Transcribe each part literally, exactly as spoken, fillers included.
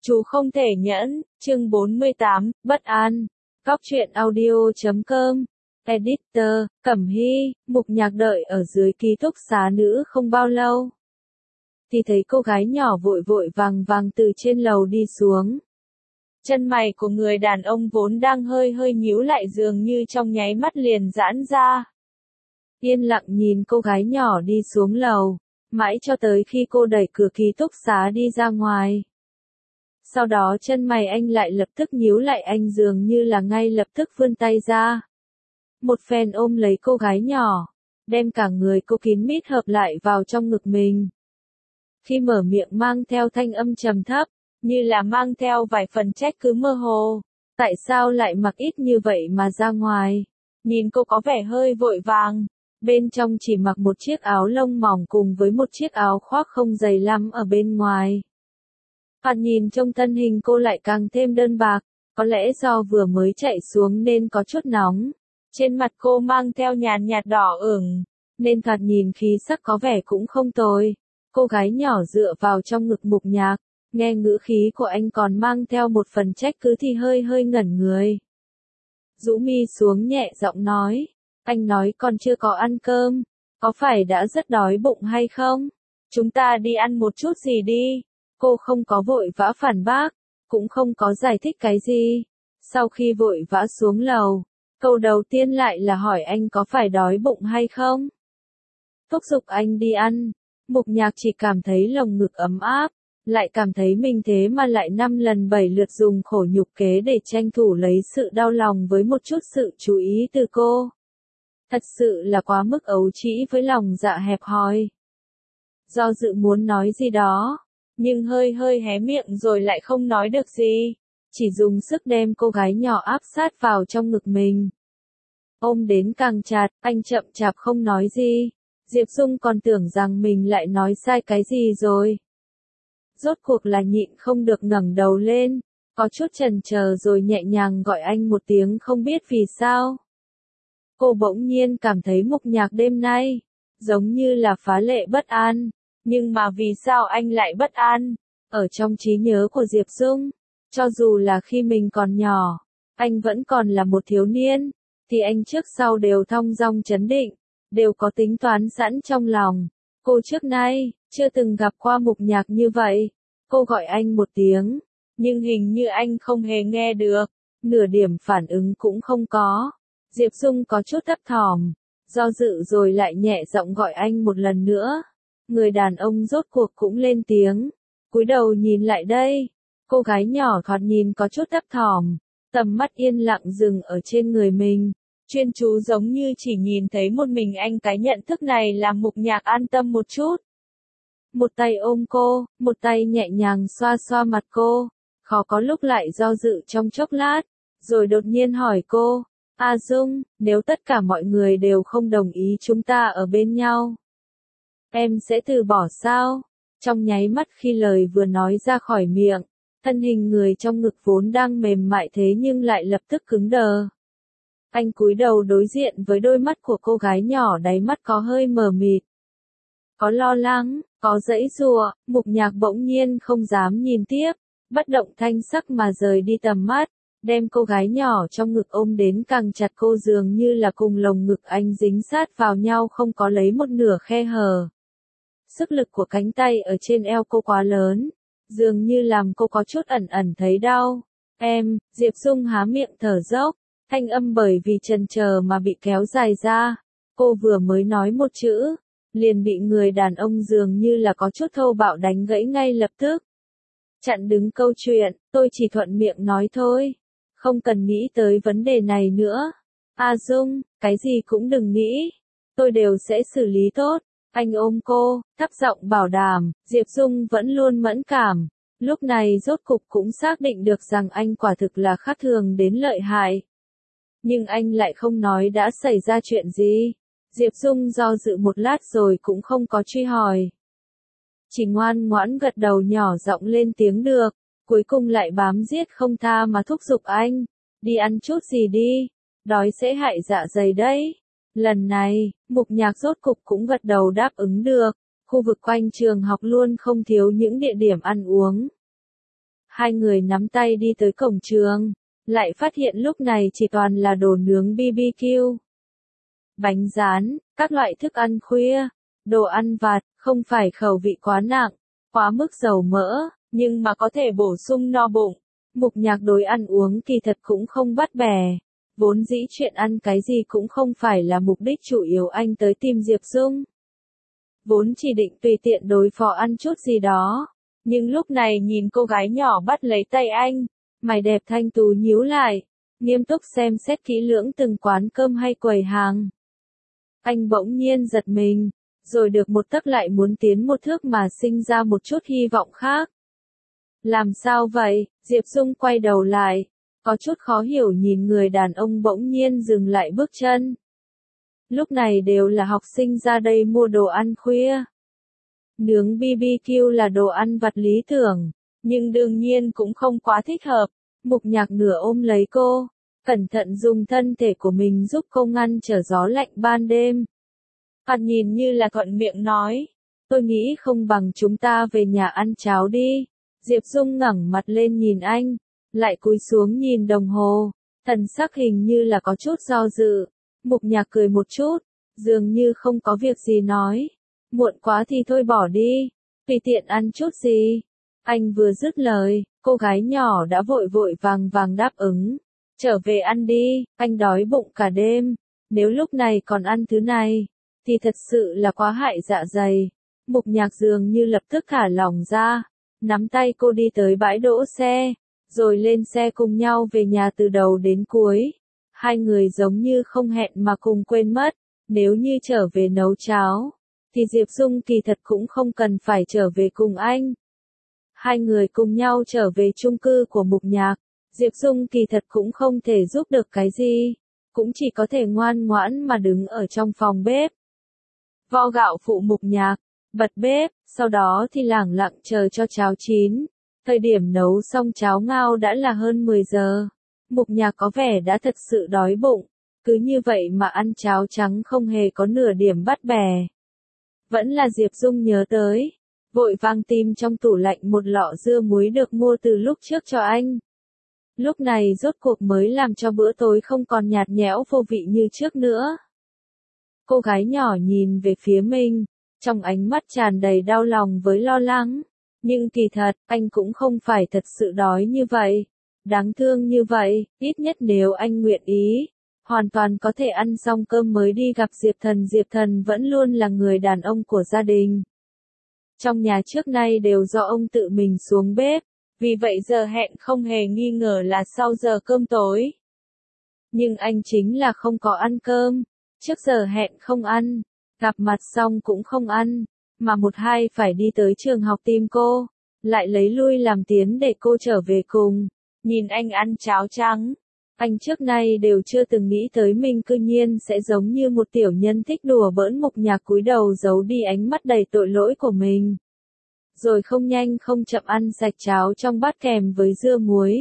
Chú không thể nhẫn, chương bốn mươi tám, bất an. Góc truyện audio.com. Editor, Cẩm Hy, Mục Nhạc đợi ở dưới ký túc xá nữ không bao lâu. Thì thấy cô gái nhỏ vội vội vàng vàng từ trên lầu đi xuống. Chân mày của người đàn ông vốn đang hơi hơi nhíu lại dường như trong nháy mắt liền giãn ra. Yên lặng nhìn cô gái nhỏ đi xuống lầu, mãi cho tới khi cô đẩy cửa ký túc xá đi ra ngoài. Sau đó chân mày anh lại lập tức nhíu lại, anh dường như là ngay lập tức vươn tay ra. Một phen ôm lấy cô gái nhỏ, đem cả người cô kín mít hợp lại vào trong ngực mình. Khi mở miệng mang theo thanh âm trầm thấp, như là mang theo vài phần trách cứ mơ hồ. Tại sao lại mặc ít như vậy mà ra ngoài? Nhìn cô có vẻ hơi vội vàng. Bên trong chỉ mặc một chiếc áo lông mỏng cùng với một chiếc áo khoác không dày lắm ở bên ngoài. Thoạt nhìn trong thân hình cô lại càng thêm đơn bạc, có lẽ do vừa mới chạy xuống nên có chút nóng. Trên mặt cô mang theo nhàn nhạt đỏ ửng, nên thoạt nhìn khí sắc có vẻ cũng không tồi. Cô gái nhỏ dựa vào trong ngực Mục Nhạc, nghe ngữ khí của anh còn mang theo một phần trách cứ thì hơi hơi ngẩn người. Rũ mi xuống nhẹ giọng nói, anh nói còn chưa có ăn cơm, có phải đã rất đói bụng hay không? Chúng ta đi ăn một chút gì đi. Cô không có vội vã phản bác, cũng không có giải thích cái gì. Sau khi vội vã xuống lầu, câu đầu tiên lại là hỏi anh có phải đói bụng hay không? Thúc giục anh đi ăn, Mục Nhạc chỉ cảm thấy lồng ngực ấm áp, lại cảm thấy mình thế mà lại năm lần bảy lượt dùng khổ nhục kế để tranh thủ lấy sự đau lòng với một chút sự chú ý từ cô. Thật sự là quá mức ấu trĩ với lòng dạ hẹp hòi. Do dự muốn nói gì đó, nhưng hơi hơi hé miệng rồi lại không nói được gì, chỉ dùng sức đem cô gái nhỏ áp sát vào trong ngực mình. Ôm đến càng chặt, anh chậm chạp không nói gì. Diệp Dung còn tưởng rằng mình lại nói sai cái gì rồi. Rốt cuộc là nhịn không được ngẩng đầu lên, có chút chần chờ rồi nhẹ nhàng gọi anh một tiếng không biết vì sao. Cô bỗng nhiên cảm thấy Mục Nhạc đêm nay, giống như là phá lệ bất an. Nhưng mà vì sao anh lại bất an? Ở trong trí nhớ của Diệp Dung, cho dù là khi mình còn nhỏ, anh vẫn còn là một thiếu niên, thì anh trước sau đều thong dong trấn định, đều có tính toán sẵn trong lòng. Cô trước nay, chưa từng gặp qua Mục Nhạc như vậy. Cô gọi anh một tiếng, nhưng hình như anh không hề nghe được, nửa điểm phản ứng cũng không có. Diệp Dung có chút thấp thỏm, do dự rồi lại nhẹ giọng gọi anh một lần nữa. Người đàn ông rốt cuộc cũng lên tiếng, cúi đầu nhìn lại đây. Cô gái nhỏ thoạt nhìn có chút thấp thỏm, tầm mắt yên lặng dừng ở trên người mình, chuyên chú giống như chỉ nhìn thấy một mình anh. Cái nhận thức này làm Mục Nhạc an tâm một chút. Một tay ôm cô, một tay nhẹ nhàng xoa xoa mặt cô, khó có lúc lại do dự trong chốc lát, rồi đột nhiên hỏi cô, A Dung, nếu tất cả mọi người đều không đồng ý chúng ta ở bên nhau, em sẽ từ bỏ sao? Trong nháy mắt khi lời vừa nói ra khỏi miệng, thân hình người trong ngực vốn đang mềm mại thế nhưng lại lập tức cứng đờ. Anh cúi đầu đối diện với đôi mắt của cô gái nhỏ, đáy mắt có hơi mờ mịt, có lo lắng, có giãy giụa. Mục Nhạc bỗng nhiên không dám nhìn tiếp, bất động thanh sắc mà rời đi tầm mắt, đem cô gái nhỏ trong ngực ôm đến càng chặt. Cô dường như là cùng lồng ngực anh dính sát vào nhau, không có lấy một nửa khe hở. Sức lực của cánh tay ở trên eo cô quá lớn, dường như làm cô có chút ẩn ẩn thấy đau. Em, Diệp Dung há miệng thở dốc, thanh âm bởi vì chần chờ mà bị kéo dài ra. Cô vừa mới nói một chữ, liền bị người đàn ông dường như là có chút thô bạo đánh gãy ngay lập tức. Chặn đứng câu chuyện, tôi chỉ thuận miệng nói thôi, không cần nghĩ tới vấn đề này nữa. A Dung, cái gì cũng đừng nghĩ, tôi đều sẽ xử lý tốt. Anh ôm cô, thấp giọng bảo đảm. Diệp Dung vẫn luôn mẫn cảm, lúc này rốt cục cũng xác định được rằng anh quả thực là khác thường đến lợi hại. Nhưng anh lại không nói đã xảy ra chuyện gì. Diệp Dung do dự một lát rồi cũng không có truy hỏi, chỉ ngoan ngoãn gật đầu nhỏ giọng lên tiếng được, cuối cùng lại bám giết không tha mà thúc giục anh, đi ăn chút gì đi, đói sẽ hại dạ dày đấy. Lần này, Mục Nhạc rốt cục cũng gật đầu đáp ứng được. Khu vực quanh trường học luôn không thiếu những địa điểm ăn uống. Hai người nắm tay đi tới cổng trường, lại phát hiện lúc này chỉ toàn là đồ nướng bê bê kiu, bánh rán, các loại thức ăn khuya, đồ ăn vặt, không phải khẩu vị quá nặng, quá mức dầu mỡ, nhưng mà có thể bổ sung no bụng. Mục Nhạc đối ăn uống kỳ thật cũng không bắt bẻ. Vốn dĩ chuyện ăn cái gì cũng không phải là mục đích chủ yếu anh tới tìm Diệp Dung. Vốn chỉ định tùy tiện đối phó ăn chút gì đó. Nhưng lúc này nhìn cô gái nhỏ bắt lấy tay anh, mày đẹp thanh tú nhíu lại, nghiêm túc xem xét kỹ lưỡng từng quán cơm hay quầy hàng. Anh bỗng nhiên giật mình, rồi được một tấc lại muốn tiến một thước mà sinh ra một chút hy vọng khác. Làm sao vậy? Diệp Dung quay đầu lại, có chút khó hiểu nhìn người đàn ông bỗng nhiên dừng lại bước chân. Lúc này đều là học sinh ra đây mua đồ ăn khuya. Nướng bê bê kiu là đồ ăn vặt lý tưởng, nhưng đương nhiên cũng không quá thích hợp. Mục Nhạc nửa ôm lấy cô, cẩn thận dùng thân thể của mình giúp cô ngăn trở gió lạnh ban đêm. Hắn nhìn như là thuận miệng nói, tôi nghĩ không bằng chúng ta về nhà ăn cháo đi. Diệp Dung ngẩng mặt lên nhìn anh, lại cúi xuống nhìn đồng hồ, thần sắc hình như là có chút do dự. Mục Nhạc cười một chút, dường như không có việc gì nói, muộn quá thì thôi bỏ đi, tùy tiện ăn chút gì. Anh vừa dứt lời, cô gái nhỏ đã vội vội vàng vàng đáp ứng, trở về ăn đi, anh đói bụng cả đêm, nếu lúc này còn ăn thứ này, thì thật sự là quá hại dạ dày. Mục Nhạc dường như lập tức thả lỏng ra, nắm tay cô đi tới bãi đỗ xe, rồi lên xe cùng nhau về nhà từ đầu đến cuối. Hai người giống như không hẹn mà cùng quên mất, nếu như trở về nấu cháo, thì Diệp Dung kỳ thật cũng không cần phải trở về cùng anh. Hai người cùng nhau trở về chung cư của Mục Nhạc, Diệp Dung kỳ thật cũng không thể giúp được cái gì, cũng chỉ có thể ngoan ngoãn mà đứng ở trong phòng bếp. Vo gạo phụ Mục Nhạc, bật bếp, sau đó thì lẳng lặng chờ cho cháo chín. Thời điểm nấu xong cháo ngao đã là hơn mười giờ. Mục Nhạc có vẻ đã thật sự đói bụng, cứ như vậy mà ăn cháo trắng không hề có nửa điểm bắt bẻ. Vẫn là Diệp Dung nhớ tới, vội vàng tìm trong tủ lạnh một lọ dưa muối được mua từ lúc trước cho anh. Lúc này rốt cuộc mới làm cho bữa tối không còn nhạt nhẽo vô vị như trước nữa. Cô gái nhỏ nhìn về phía mình, trong ánh mắt tràn đầy đau lòng với lo lắng. Nhưng kỳ thật, anh cũng không phải thật sự đói như vậy. Đáng thương như vậy, ít nhất nếu anh nguyện ý, hoàn toàn có thể ăn xong cơm mới đi gặp Diệp Thần. Diệp Thần vẫn luôn là người đàn ông của gia đình. Trong nhà trước nay đều do ông tự mình xuống bếp, vì vậy giờ hẹn không hề nghi ngờ là sau giờ cơm tối. Nhưng anh chính là không có ăn cơm, trước giờ hẹn không ăn, gặp mặt xong cũng không ăn, mà một hai phải đi tới trường học tìm cô, lại lấy lui làm tiến để cô trở về cùng. Nhìn anh ăn cháo trắng, anh trước nay đều chưa từng nghĩ tới mình cư nhiên sẽ giống như một tiểu nhân thích đùa bỡn. Mục Nhạc cúi đầu giấu đi ánh mắt đầy tội lỗi của mình. Rồi không nhanh không chậm ăn sạch cháo trong bát kèm với dưa muối.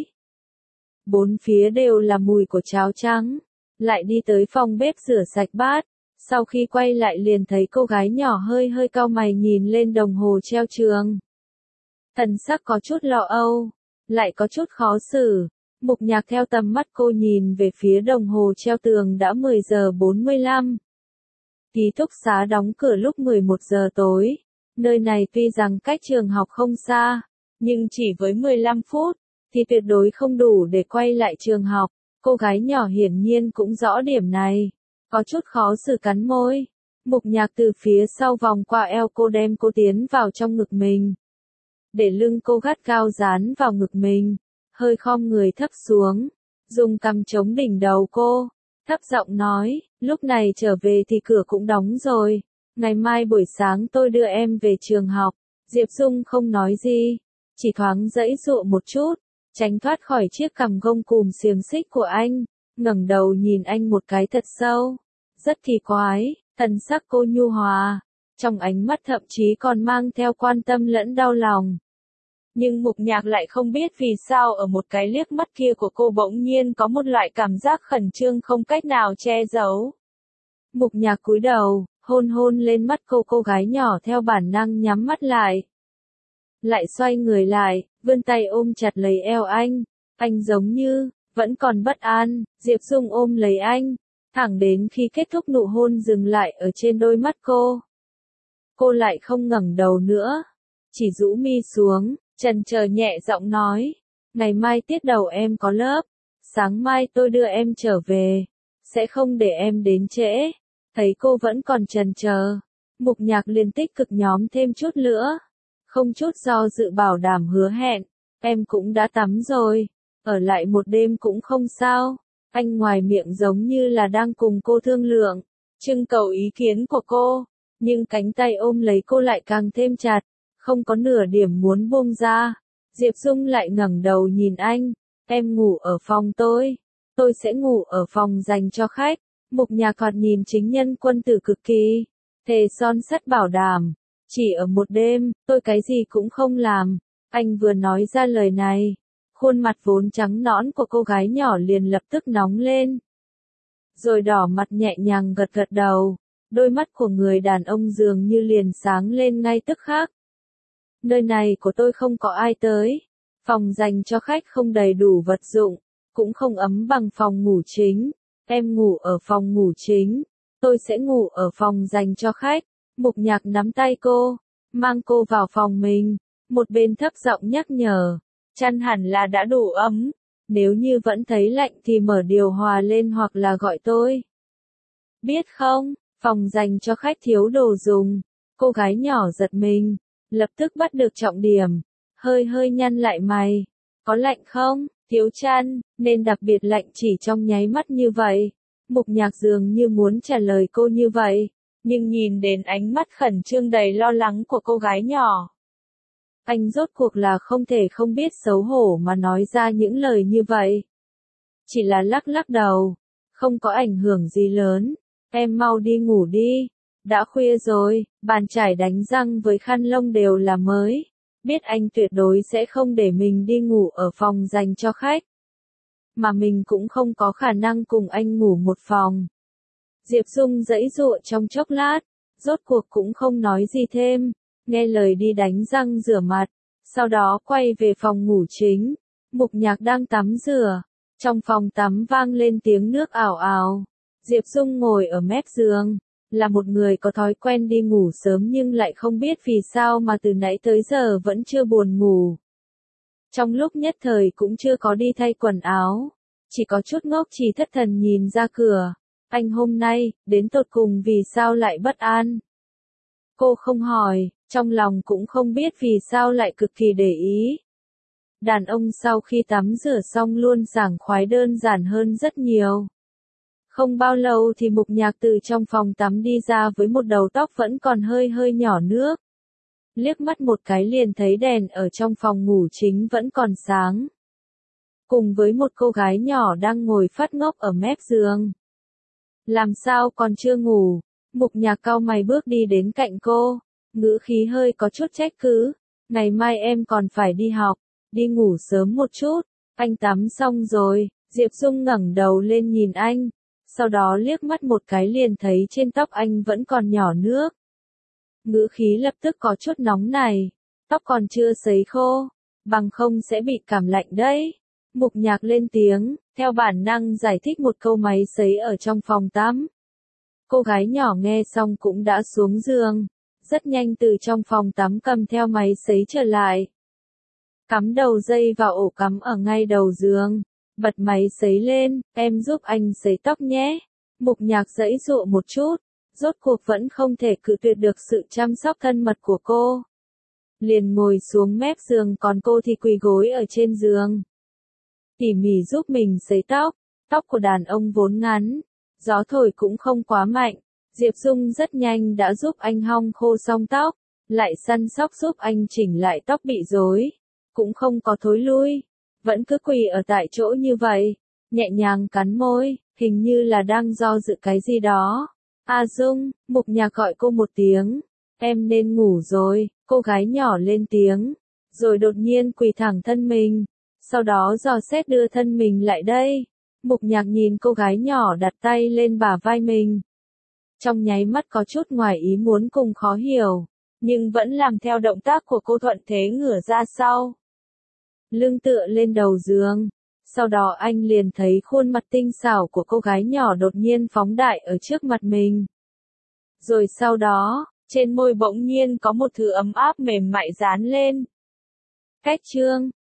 Bốn phía đều là mùi của cháo trắng, lại đi tới phòng bếp rửa sạch bát. Sau khi quay lại liền thấy cô gái nhỏ hơi hơi cau mày nhìn lên đồng hồ treo trường. Thần sắc có chút lo âu, lại có chút khó xử. Mục Nhạc theo tầm mắt cô nhìn về phía đồng hồ treo tường đã mười giờ bốn mươi lăm. Ký túc xá đóng cửa lúc mười một giờ tối. Nơi này tuy rằng cách trường học không xa, nhưng chỉ với mười lăm phút, thì tuyệt đối không đủ để quay lại trường học. Cô gái nhỏ hiển nhiên cũng rõ điểm này. Có chút khó xử cắn môi. Mục Nhạc từ phía sau vòng qua eo cô đem cô tiến vào trong ngực mình. Để lưng cô gắt gao dán vào ngực mình, hơi khom người thấp xuống, dùng cằm chống đỉnh đầu cô, thấp giọng nói, lúc này trở về thì cửa cũng đóng rồi, ngày mai buổi sáng tôi đưa em về trường học. Diệp Dung không nói gì, chỉ thoáng giãy giụa một chút, tránh thoát khỏi chiếc cằm gông cùm xiềng xích của anh, ngẩng đầu nhìn anh một cái thật sâu. Rất kỳ quái, thần sắc cô nhu hòa, trong ánh mắt thậm chí còn mang theo quan tâm lẫn đau lòng. Nhưng Mục Nhạc lại không biết vì sao ở một cái liếc mắt kia của cô bỗng nhiên có một loại cảm giác khẩn trương không cách nào che giấu. Mục Nhạc cúi đầu, hôn hôn lên mắt cô. Cô gái nhỏ theo bản năng nhắm mắt lại. lại xoay người lại, vươn tay ôm chặt lấy eo anh. Anh giống như, vẫn còn bất an, Diệp Dung ôm lấy anh, thẳng đến khi kết thúc nụ hôn dừng lại ở trên đôi mắt cô. Cô lại không ngẩng đầu nữa, chỉ rũ mi xuống, chần chờ nhẹ giọng nói, ngày mai tiết đầu em có lớp, sáng mai tôi đưa em trở về, sẽ không để em đến trễ. Thấy cô vẫn còn chần chờ, Mục Nhạc liền tích cực nhóm thêm chút nữa, không chút do dự bảo đảm hứa hẹn, em cũng đã tắm rồi, ở lại một đêm cũng không sao. Anh ngoài miệng giống như là đang cùng cô thương lượng, trưng cầu ý kiến của cô, nhưng cánh tay ôm lấy cô lại càng thêm chặt, không có nửa điểm muốn buông ra. Diệp Dung lại ngẩng đầu nhìn anh, em ngủ ở phòng tôi, tôi sẽ ngủ ở phòng dành cho khách. Mục Nhạc còn nhìn chính nhân quân tử cực kỳ, thề son sắt bảo đảm, chỉ ở một đêm, tôi cái gì cũng không làm. Anh vừa nói ra lời này, khuôn mặt vốn trắng nõn của cô gái nhỏ liền lập tức nóng lên. Rồi đỏ mặt nhẹ nhàng gật gật đầu, đôi mắt của người đàn ông dường như liền sáng lên ngay tức khắc. Nơi này của tôi không có ai tới, phòng dành cho khách không đầy đủ vật dụng, cũng không ấm bằng phòng ngủ chính. Em ngủ ở phòng ngủ chính, tôi sẽ ngủ ở phòng dành cho khách. Mục Nhạc nắm tay cô, mang cô vào phòng mình, một bên thấp giọng nhắc nhở, chăn hẳn là đã đủ ấm, nếu như vẫn thấy lạnh thì mở điều hòa lên hoặc là gọi tôi. Biết không, phòng dành cho khách thiếu đồ dùng. Cô gái nhỏ giật mình, lập tức bắt được trọng điểm, hơi hơi nhăn lại mày, có lạnh không? Thiếu chăn, nên đặc biệt lạnh chỉ trong nháy mắt như vậy. Mục Nhạc dường như muốn trả lời cô như vậy, nhưng nhìn đến ánh mắt khẩn trương đầy lo lắng của cô gái nhỏ, anh rốt cuộc là không thể không biết xấu hổ mà nói ra những lời như vậy. Chỉ là lắc lắc đầu, không có ảnh hưởng gì lớn, em mau đi ngủ đi, đã khuya rồi, bàn chải đánh răng với khăn lông đều là mới. Biết anh tuyệt đối sẽ không để mình đi ngủ ở phòng dành cho khách, mà mình cũng không có khả năng cùng anh ngủ một phòng. Diệp Dung giãy giụa trong chốc lát, rốt cuộc cũng không nói gì thêm, nghe lời đi đánh răng rửa mặt, sau đó quay về phòng ngủ chính. Mục Nhạc đang tắm rửa, trong phòng tắm vang lên tiếng nước ào ào. Diệp Dung ngồi ở mép giường, là một người có thói quen đi ngủ sớm nhưng lại không biết vì sao mà từ nãy tới giờ vẫn chưa buồn ngủ. Trong lúc nhất thời cũng chưa có đi thay quần áo, chỉ có chút ngốc chỉ thất thần nhìn ra cửa. Anh hôm nay, đến tột cùng vì sao lại bất an? Cô không hỏi, trong lòng cũng không biết vì sao lại cực kỳ để ý. Đàn ông sau khi tắm rửa xong luôn sảng khoái đơn giản hơn rất nhiều. Không bao lâu thì Mục Nhạc từ trong phòng tắm đi ra với một đầu tóc vẫn còn hơi hơi nhỏ nước. Liếc mắt một cái liền thấy đèn ở trong phòng ngủ chính vẫn còn sáng. Cùng với một cô gái nhỏ đang ngồi phát ngốc ở mép giường. Làm sao còn chưa ngủ? Mục Nhạc cau mày bước đi đến cạnh cô, ngữ khí hơi có chút trách cứ. Ngày mai em còn phải đi học, đi ngủ sớm một chút. Anh tắm xong rồi, Diệp Dung ngẩng đầu lên nhìn anh. Sau đó liếc mắt một cái liền thấy trên tóc anh vẫn còn nhỏ nước. Ngữ khí lập tức có chút nóng này, tóc còn chưa sấy khô, bằng không sẽ bị cảm lạnh đấy. Mục Nhạc lên tiếng, theo bản năng giải thích một câu máy sấy ở trong phòng tắm. Cô gái nhỏ nghe xong cũng đã xuống giường, rất nhanh từ trong phòng tắm cầm theo máy sấy trở lại. Cắm đầu dây vào ổ cắm ở ngay đầu giường. Bật máy sấy lên, em giúp anh sấy tóc nhé. Mục Nhạc giãy giụa một chút, rốt cuộc vẫn không thể cự tuyệt được sự chăm sóc thân mật của cô. Liền ngồi xuống mép giường còn cô thì quỳ gối ở trên giường. Tỉ mỉ giúp mình sấy tóc, tóc của đàn ông vốn ngắn, gió thổi cũng không quá mạnh. Diệp Dung rất nhanh đã giúp anh hong khô xong tóc, lại săn sóc giúp anh chỉnh lại tóc bị rối, cũng không có thối lui. Vẫn cứ quỳ ở tại chỗ như vậy, nhẹ nhàng cắn môi, hình như là đang do dự cái gì đó. A Dung, Mục Nhạc gọi cô một tiếng, em nên ngủ rồi. Cô gái nhỏ lên tiếng, rồi đột nhiên quỳ thẳng thân mình, sau đó dò xét đưa thân mình lại đây. Mục Nhạc nhìn cô gái nhỏ đặt tay lên bả vai mình, trong nháy mắt có chút ngoài ý muốn cùng khó hiểu, nhưng vẫn làm theo động tác của cô thuận thế ngửa ra sau. Lưng tựa lên đầu giường. Sau đó anh liền thấy khuôn mặt tinh xảo của cô gái nhỏ đột nhiên phóng đại ở trước mặt mình. Rồi sau đó, trên môi bỗng nhiên có một thứ ấm áp mềm mại dán lên. Cách chương